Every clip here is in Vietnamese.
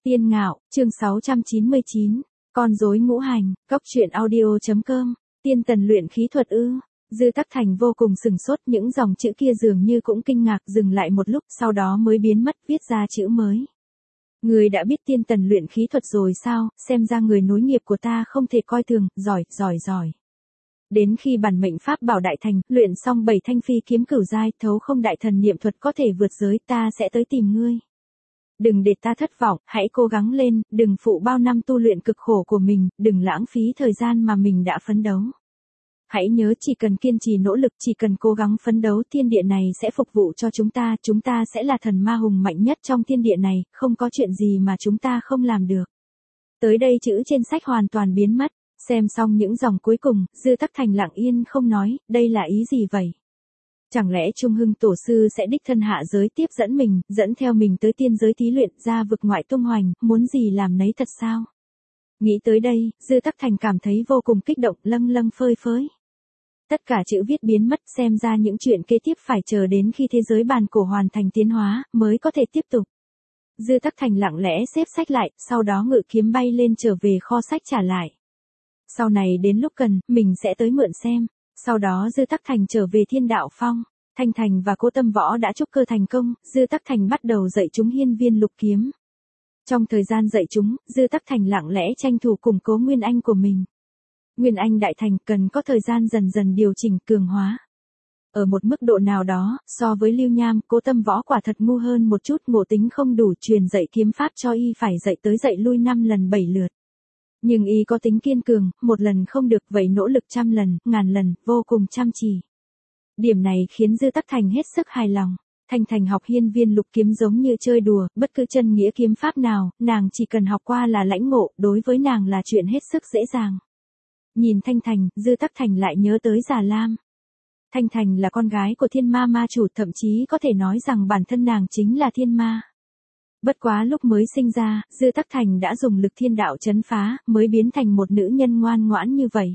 Tiên Ngạo, chương 699, con rối ngũ hành, cóc truyện audio.com, tiên tần luyện khí thuật ư. Dư Tắc Thành vô cùng sừng sốt, những dòng chữ kia dường như cũng kinh ngạc, dừng lại một lúc, sau đó mới biến mất, viết ra chữ mới. Người đã biết tiên tần luyện khí thuật rồi sao, xem ra người nối nghiệp của ta không thể coi thường, giỏi. Đến khi bản mệnh pháp bảo đại thành, luyện xong 7 thanh phi kiếm cửu giai, thấu không đại thần niệm thuật có thể vượt giới, ta sẽ tới tìm ngươi. Đừng để ta thất vọng, hãy cố gắng lên, đừng phụ bao năm tu luyện cực khổ của mình, đừng lãng phí thời gian mà mình đã phấn đấu. Hãy nhớ chỉ cần kiên trì nỗ lực, chỉ cần cố gắng phấn đấu, thiên địa này sẽ phục vụ cho chúng ta sẽ là thần ma hùng mạnh nhất trong thiên địa này, không có chuyện gì mà chúng ta không làm được. Tới đây chữ trên sách hoàn toàn biến mất, xem xong những dòng cuối cùng, Dư Tắc Thành lặng yên không nói, đây là ý gì vậy? Chẳng lẽ Trung Hưng Tổ sư sẽ đích thân hạ giới tiếp dẫn theo mình tới tiên giới thí luyện, ra vực ngoại tung hoành, muốn gì làm nấy thật sao? Nghĩ tới đây, Dư Tắc Thành cảm thấy vô cùng kích động, lâng phơi phới. Tất cả chữ viết biến mất, xem ra những chuyện kế tiếp phải chờ đến khi thế giới bàn cổ hoàn thành tiến hóa, mới có thể tiếp tục. Dư Tắc Thành lặng lẽ xếp sách lại, sau đó ngự kiếm bay lên trở về kho sách trả lại. Sau này đến lúc cần, mình sẽ tới mượn xem. Sau đó Dư Tắc Thành trở về Thiên Đạo Phong, Thanh Thành và Cố Tâm Võ đã trúc cơ thành công, Dư Tắc Thành bắt đầu dạy chúng hiên viên lục kiếm. Trong thời gian dạy chúng, Dư Tắc Thành lặng lẽ tranh thủ củng cố Nguyên Anh của mình. Nguyên Anh đại thành cần có thời gian dần dần điều chỉnh cường hóa. Ở một mức độ nào đó, so với Lưu Nham, Cố Tâm Võ quả thật ngu hơn một chút, ngộ tính không đủ, truyền dạy kiếm pháp cho y phải dạy tới dạy lui 5 lần 7 lượt. Nhưng y có tính kiên cường, một lần không được vậy nỗ lực 100 lần, ngàn lần, vô cùng chăm chỉ. Điểm này khiến Dư Tắc Thành hết sức hài lòng. Thanh Thành học hiên viên lục kiếm giống như chơi đùa, bất cứ chân nghĩa kiếm pháp nào, nàng chỉ cần học qua là lãnh ngộ, đối với nàng là chuyện hết sức dễ dàng. Nhìn Thanh Thành, Dư Tắc Thành lại nhớ tới Già Lam. Thanh Thành là con gái của thiên ma ma chủ, thậm chí có thể nói rằng bản thân nàng chính là thiên ma. Bất quá lúc mới sinh ra, Dư Tắc Thành đã dùng lực thiên đạo chấn phá, mới biến thành một nữ nhân ngoan ngoãn như vậy.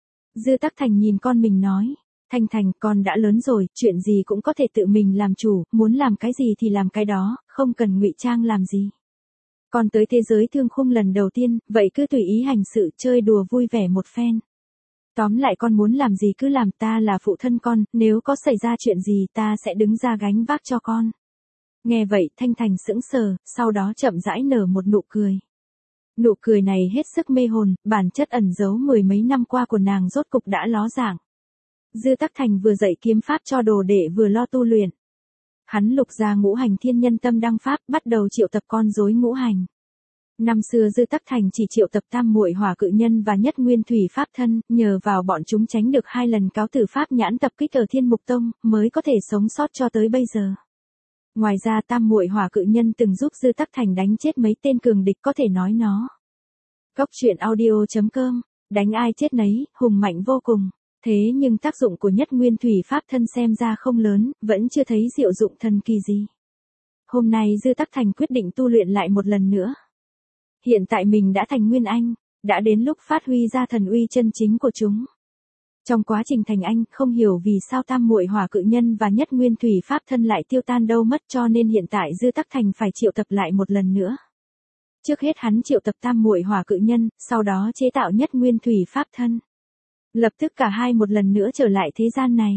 Dư Tắc Thành nhìn con mình nói, Thanh Thành, con đã lớn rồi, chuyện gì cũng có thể tự mình làm chủ, muốn làm cái gì thì làm cái đó, không cần ngụy trang làm gì. Con tới thế giới thương khung lần đầu tiên, vậy cứ tùy ý hành sự, chơi đùa vui vẻ một phen. Tóm lại con muốn làm gì cứ làm, ta là phụ thân con, nếu có xảy ra chuyện gì ta sẽ đứng ra gánh vác cho con. Nghe vậy, Thanh Thành sững sờ, sau đó chậm rãi nở một nụ cười. Nụ cười này hết sức mê hồn, bản chất ẩn giấu 10 mấy năm qua của nàng rốt cục đã ló dạng. Dư Tắc Thành vừa dạy kiếm pháp cho đồ đệ vừa lo tu luyện. Hắn lục ra ngũ hành thiên nhân tâm đăng pháp, bắt đầu triệu tập con rối ngũ hành. Năm xưa Dư Tắc Thành chỉ triệu tập tam muội hỏa cự nhân và nhất nguyên thủy pháp thân, nhờ vào bọn chúng tránh được 2 lần cáo tử pháp nhãn tập kích ở Thiên Mục Tông, mới có thể sống sót cho tới bây giờ. Ngoài ra tam muội hỏa cự nhân từng giúp Dư Tắc Thành đánh chết mấy tên cường địch, có thể nói nó. Cóc truyện audio.com, đánh ai chết nấy, hùng mạnh vô cùng. Thế nhưng tác dụng của nhất nguyên thủy pháp thân xem ra không lớn, vẫn chưa thấy diệu dụng thần kỳ gì. Hôm nay Dư Tắc Thành quyết định tu luyện lại một lần nữa. Hiện tại mình đã thành Nguyên Anh, đã đến lúc phát huy ra thần uy chân chính của chúng. Trong quá trình thành anh, không hiểu vì sao tam muội hỏa cự nhân và nhất nguyên thủy pháp thân lại tiêu tan đâu mất, cho nên hiện tại Dư Tắc Thành phải triệu tập lại một lần nữa. Trước hết hắn triệu tập tam muội hỏa cự nhân, sau đó chế tạo nhất nguyên thủy pháp thân. Lập tức cả hai một lần nữa trở lại thế gian này.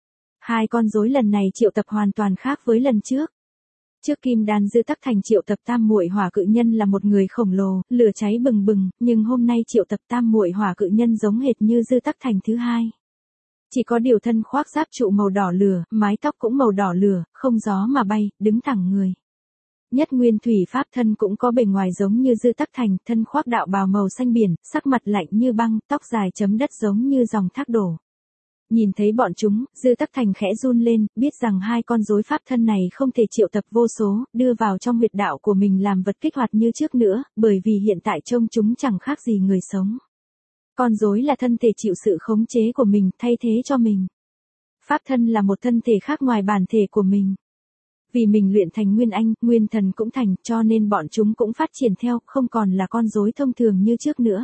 Hai con rối lần này triệu tập hoàn toàn khác với lần trước. Trước Kim Đan Dư Tắc Thành triệu tập tam muội hỏa cự nhân là một người khổng lồ, lửa cháy bừng bừng, nhưng hôm nay triệu tập tam muội hỏa cự nhân giống hệt như Dư Tắc Thành thứ hai. Chỉ có điều thân khoác giáp trụ màu đỏ lửa, mái tóc cũng màu đỏ lửa, không gió mà bay, đứng thẳng người. Nhất nguyên thủy pháp thân cũng có bề ngoài giống như Dư Tắc Thành, thân khoác đạo bào màu xanh biển, sắc mặt lạnh như băng, tóc dài chấm đất giống như dòng thác đổ. Nhìn thấy bọn chúng, Dư Tắc Thành khẽ run lên, biết rằng hai con rối pháp thân này không thể triệu tập vô số, đưa vào trong huyệt đạo của mình làm vật kích hoạt như trước nữa, bởi vì hiện tại trông chúng chẳng khác gì người sống. Con rối là thân thể chịu sự khống chế của mình, thay thế cho mình. Pháp thân là một thân thể khác ngoài bản thể của mình. Vì mình luyện thành Nguyên Anh, Nguyên Thần cũng thành, cho nên bọn chúng cũng phát triển theo, không còn là con rối thông thường như trước nữa.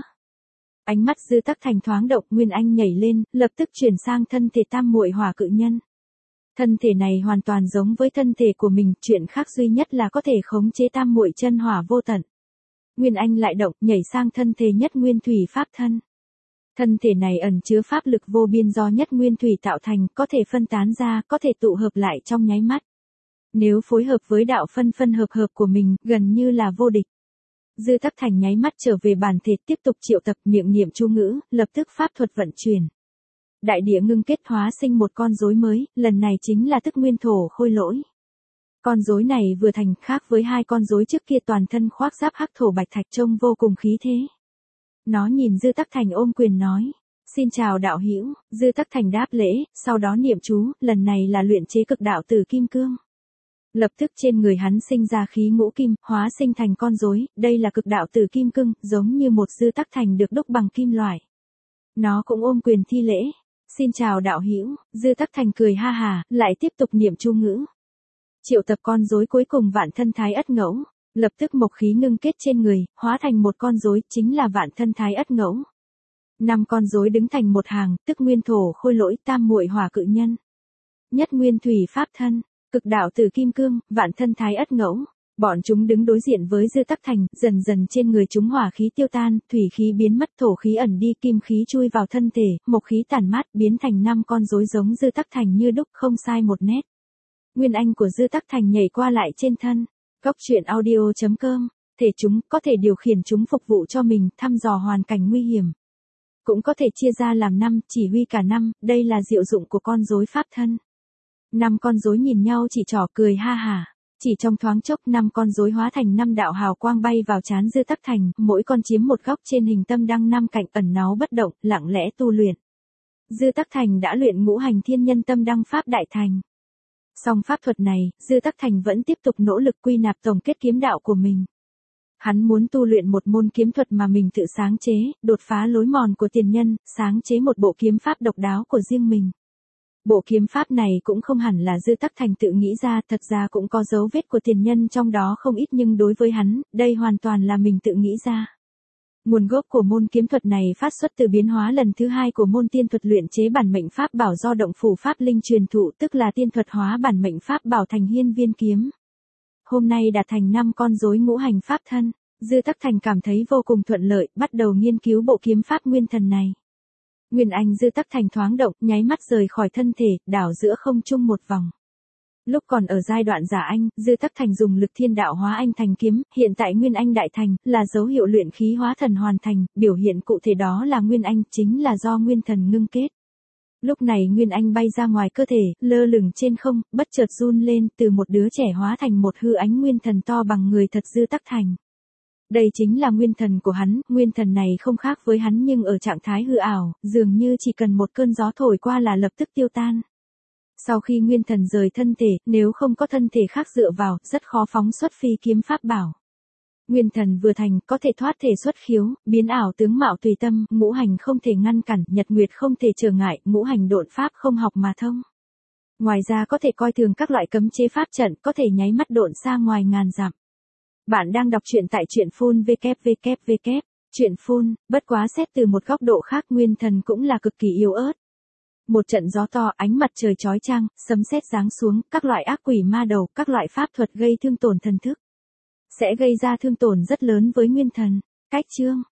Ánh mắt Dư Tắc Thành thoáng động, Nguyên Anh nhảy lên, lập tức chuyển sang thân thể tam muội hỏa cự nhân. Thân thể này hoàn toàn giống với thân thể của mình, chuyện khác duy nhất là có thể khống chế tam muội chân hỏa vô tận. Nguyên Anh lại động, nhảy sang thân thể Nhất Nguyên Thủy Pháp thân. Thân thể này ẩn chứa pháp lực vô biên do Nhất Nguyên Thủy tạo thành, có thể phân tán ra, có thể tụ hợp lại trong nháy mắt. Nếu phối hợp với đạo phân phân hợp hợp của mình, gần như là vô địch. Dư Tắc Thành nháy mắt trở về bản thể, tiếp tục triệu tập miệng niệm chú ngữ, lập tức pháp thuật vận chuyển. Đại địa ngưng kết hóa sinh một con rối mới, lần này chính là Tức Nguyên Thổ Khôi Lỗi. Con rối này vừa thành, khác với hai con rối trước kia toàn thân khoác giáp hắc thổ bạch thạch trông vô cùng khí thế. Nó nhìn Dư Tắc Thành ôm quyền nói, xin chào đạo hữu. Dư Tắc Thành đáp lễ, sau đó niệm chú, lần này là luyện chế cực đạo tử kim cương. Lập tức trên người hắn sinh ra khí ngũ kim, hóa sinh thành con rối, đây là cực đạo tử kim cương, giống như một Dư Tắc Thành được đúc bằng kim loại. Nó cũng ôm quyền thi lễ, xin chào đạo hữu. Dư Tắc Thành cười ha hà, lại tiếp tục niệm chú ngữ. Triệu tập con rối cuối cùng Vạn Thân Thái Ất Ngẫu, lập tức mộc khí ngưng kết trên người, hóa thành một con rối, chính là Vạn Thân Thái Ất Ngẫu. 5 con rối đứng thành một hàng, Tức Nguyên Thổ Khôi Lỗi, Tam Muội Hỏa Cự Nhân, Nhất Nguyên Thủy Pháp thân, Cực đạo Tử Kim Cương, Vạn Thân Thái Ất Ngẫu. Bọn chúng đứng đối diện với Dư Tắc Thành, dần dần trên người chúng hỏa khí tiêu tan, thủy khí biến mất, thổ khí ẩn đi, kim khí chui vào thân thể, mộc khí tản mát, biến thành 5 con rối giống Dư Tắc Thành như đúc, không sai một nét. Nguyên Anh của Dư Tắc Thành nhảy qua lại trên thân. Góc truyện audio.com, thể chúng có thể điều khiển chúng phục vụ cho mình, thăm dò hoàn cảnh nguy hiểm. Cũng có thể chia ra làm 5, chỉ huy cả 5, đây là diệu dụng của con rối pháp thân. 5 con rối nhìn nhau chỉ trỏ cười ha hả. Chỉ trong thoáng chốc 5 con rối hóa thành 5 đạo hào quang bay vào trán Dư Tắc Thành, mỗi con chiếm một góc trên hình tâm đăng 5 cạnh, ẩn náu bất động, lặng lẽ tu luyện. Dư Tắc Thành đã luyện ngũ hành thiên nhân tâm đăng pháp đại thành. Song pháp thuật này, Dư Tắc Thành vẫn tiếp tục nỗ lực quy nạp tổng kết kiếm đạo của mình. Hắn muốn tu luyện một môn kiếm thuật mà mình tự sáng chế, đột phá lối mòn của tiền nhân, sáng chế một bộ kiếm pháp độc đáo của riêng mình. Bộ kiếm pháp này cũng không hẳn là Dư Tắc Thành tự nghĩ ra, thật ra cũng có dấu vết của tiền nhân trong đó không ít, nhưng đối với hắn, đây hoàn toàn là mình tự nghĩ ra. Nguồn gốc của môn kiếm thuật này phát xuất từ biến hóa lần thứ 2 của môn tiên thuật luyện chế bản mệnh pháp bảo do Động Phủ Pháp Linh truyền thụ, tức là tiên thuật hóa bản mệnh pháp bảo thành hiên viên kiếm. Hôm nay đạt thành 5 con rối ngũ hành pháp thân, Dư Tắc Thành cảm thấy vô cùng thuận lợi, bắt đầu nghiên cứu bộ kiếm pháp nguyên thần này. Nguyên Anh Dư Tắc Thành thoáng động, nháy mắt rời khỏi thân thể, đảo giữa không trung một vòng. Lúc còn ở giai đoạn giả anh, Dư Tắc Thành dùng lực thiên đạo hóa anh thành kiếm, hiện tại Nguyên Anh đại thành, là dấu hiệu luyện khí hóa thần hoàn thành, biểu hiện cụ thể đó là Nguyên Anh, chính là do nguyên thần ngưng kết. Lúc này Nguyên Anh bay ra ngoài cơ thể, lơ lửng trên không, bất chợt run lên, từ một đứa trẻ hóa thành một hư ánh nguyên thần to bằng người thật Dư Tắc Thành. Đây chính là nguyên thần của hắn, nguyên thần này không khác với hắn nhưng ở trạng thái hư ảo, dường như chỉ cần một cơn gió thổi qua là lập tức tiêu tan. Sau khi nguyên thần rời thân thể, nếu không có thân thể khác dựa vào, rất khó phóng xuất phi kiếm pháp bảo. Nguyên thần vừa thành, có thể thoát thể xuất khiếu, biến ảo tướng mạo tùy tâm, ngũ hành không thể ngăn cản, nhật nguyệt không thể trở ngại, ngũ hành độn pháp không học mà thông. Ngoài ra có thể coi thường các loại cấm chế pháp trận, có thể nháy mắt độn xa ngoài ngàn dặm. Bạn đang đọc truyện tại truyện phun www. Truyện phun, bất quá xét từ một góc độ khác nguyên thần cũng là cực kỳ yếu ớt. Một trận gió to, ánh mặt trời chói chang, sấm sét giáng xuống, các loại ác quỷ ma đầu, các loại pháp thuật gây thương tổn thần thức. Sẽ gây ra thương tổn rất lớn với nguyên thần. Cách chương